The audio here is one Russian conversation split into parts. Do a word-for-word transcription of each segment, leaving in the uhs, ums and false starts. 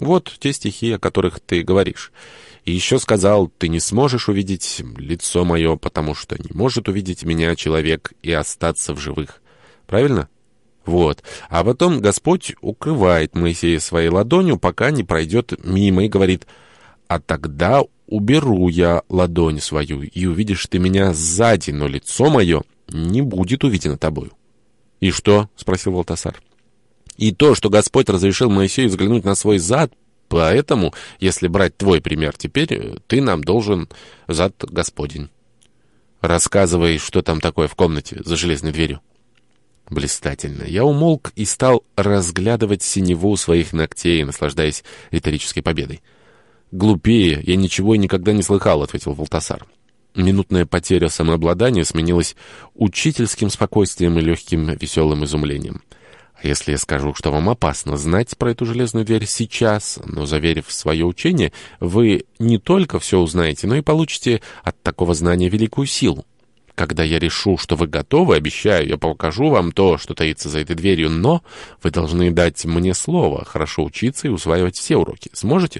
Вот те стихи, о которых ты говоришь. И еще сказал: ты не сможешь увидеть лицо мое, потому что не может увидеть меня человек и остаться в живых. Правильно? Вот. А потом Господь укрывает Моисея своей ладонью, пока не пройдет мимо, и говорит: а тогда уберу я ладонь свою, и увидишь ты меня сзади, но лицо мое не будет увидено тобою. «И что?» — спросил Валтасар. «И то, что Господь разрешил Моисею взглянуть на свой зад, поэтому, если брать твой пример, теперь ты нам должен зад Господень». «Рассказывай, что там такое в комнате за железной дверью». Блистательно. Я умолк и стал разглядывать синеву своих ногтей, наслаждаясь риторической победой. «Глупее я ничего и никогда не слыхал», — ответил Валтасар. Минутная потеря самообладания сменилась учительским спокойствием и легким веселым изумлением. «А если я скажу, что вам опасно знать про эту железную дверь сейчас, но, заверив свое учение, вы не только все узнаете, но и получите от такого знания великую силу? Когда я решу, что вы готовы, обещаю, я покажу вам то, что таится за этой дверью, но вы должны дать мне слово, хорошо учиться и усваивать все уроки. Сможете?»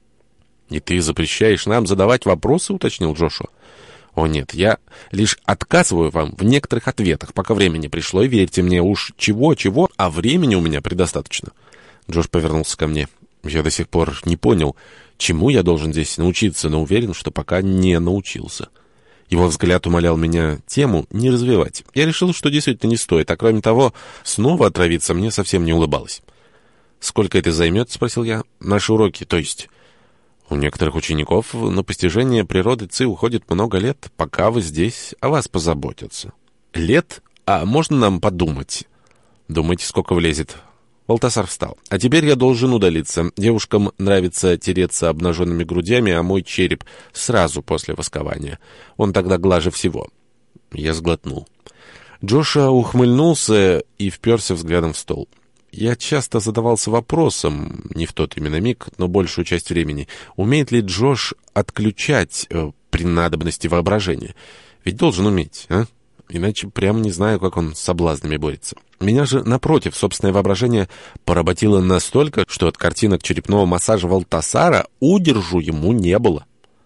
«И ты запрещаешь нам задавать вопросы?» — уточнил Джошуа. «О нет, я лишь отказываю вам в некоторых ответах, пока времени пришло, и верьте мне, уж чего-чего, а времени у меня предостаточно». Джош повернулся ко мне. Я до сих пор не понял, чему я должен здесь научиться, но уверен, что пока не научился. Его взгляд умолял меня тему не развивать. Я решил, что действительно не стоит, а кроме того, снова отравиться мне совсем не улыбалось. «Сколько это займет?» — спросил я. «Наши уроки, то есть...» «У некоторых учеников на постижение природы Ци уходит много лет, пока вы здесь, о вас позаботятся». «Лет? А можно нам подумать?» «Думайте, сколько влезет». Валтасар встал. «А теперь я должен удалиться. Девушкам нравится тереться обнаженными грудями, а мой череп сразу после воскования. Он тогда глаже всего». Я сглотнул. Джоша ухмыльнулся и вперся взглядом в стол. Я часто задавался вопросом, не в тот именно миг, но большую часть времени, умеет ли Джош отключать э, при надобности воображения? Ведь должен уметь, а? Иначе прямо не знаю, как он с соблазнами борется. Меня же, напротив, собственное воображение поработило настолько, что от картинок черепного массажа Валтасара удержу ему не было.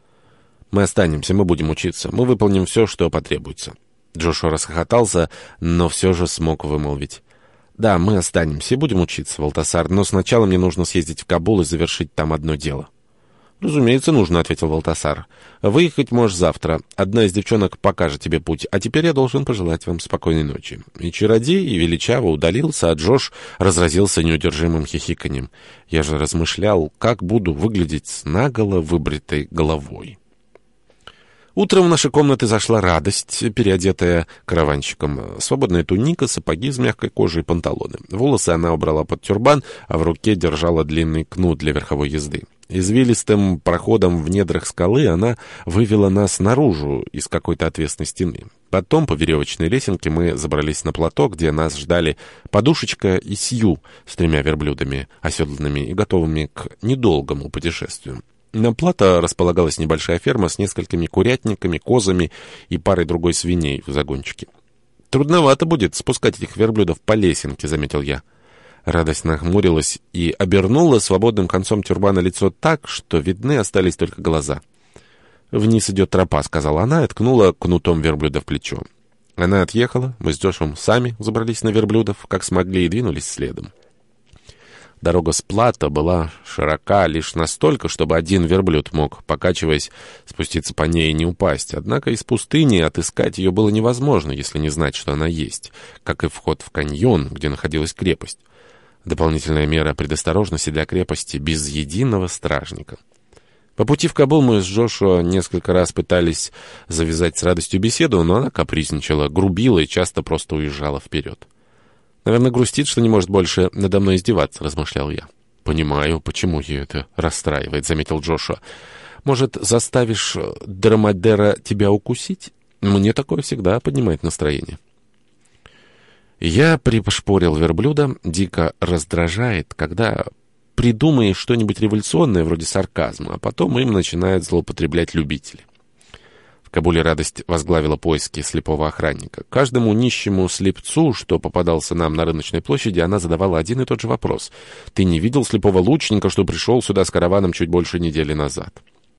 «Мы останемся, мы будем учиться, мы выполним все, что потребуется». Джошуа расхохотался, но все же смог вымолвить: «Да, мы останемся и будем учиться, Валтасар, но сначала мне нужно съездить в Кабул и завершить там одно дело». «Разумеется, нужно», — ответил Валтасар. «Выехать можешь завтра. Одна из девчонок покажет тебе путь, а теперь я должен пожелать вам спокойной ночи». И чародей и величаво удалился, а Джош разразился неудержимым хихиканьем. Я же размышлял, как буду выглядеть с наголо выбритой головой. Утром в наши комнаты зашла радость, переодетая караванщиком. Свободная туника, сапоги из мягкой кожи и панталоны. Волосы она убрала под тюрбан, а в руке держала длинный кнут для верховой езды. Извилистым проходом в недрах скалы она вывела нас наружу из какой-то отвесной стены. Потом по веревочной лесенке мы забрались на плато, где нас ждали Подушечка и Сью с тремя верблюдами, оседланными и готовыми к недолгому путешествию. На плато располагалась небольшая ферма с несколькими курятниками, козами и парой другой свиней в загончике. «Трудновато будет спускать этих верблюдов по лесенке», — заметил я. Радость нахмурилась и обернула свободным концом тюрбана лицо так, что видны остались только глаза. «Вниз идет тропа», — сказала она и ткнула кнутом верблюда в плечо. Она отъехала, мы с Джошем сами забрались на верблюдов, как смогли, и двинулись следом. Дорога с плато была широка лишь настолько, чтобы один верблюд мог, покачиваясь, спуститься по ней и не упасть. Однако из пустыни отыскать ее было невозможно, если не знать, что она есть, как и вход в каньон, где находилась крепость. Дополнительная мера предосторожности для крепости без единого стражника. По пути в Кабул мы с Джошуа несколько раз пытались завязать с радостью беседу, но она капризничала, грубила и часто просто уезжала вперед. «Наверное, грустит, что не может больше надо мной издеваться», — размышлял я. «Понимаю, почему ее это расстраивает», — заметил Джошуа. «Может, заставишь Драмадера тебя укусить? Мне такое всегда поднимает настроение». Я пришпорил верблюда. Дико раздражает, когда придумаешь что-нибудь революционное, вроде сарказма, а потом им начинают злоупотреблять любители. В Кабули радость возглавила поиски слепого охранника. Каждому нищему слепцу, что попадался нам на рыночной площади, она задавала один и тот же вопрос. «Ты не видел слепого лучника, что пришел сюда с караваном чуть больше недели назад?»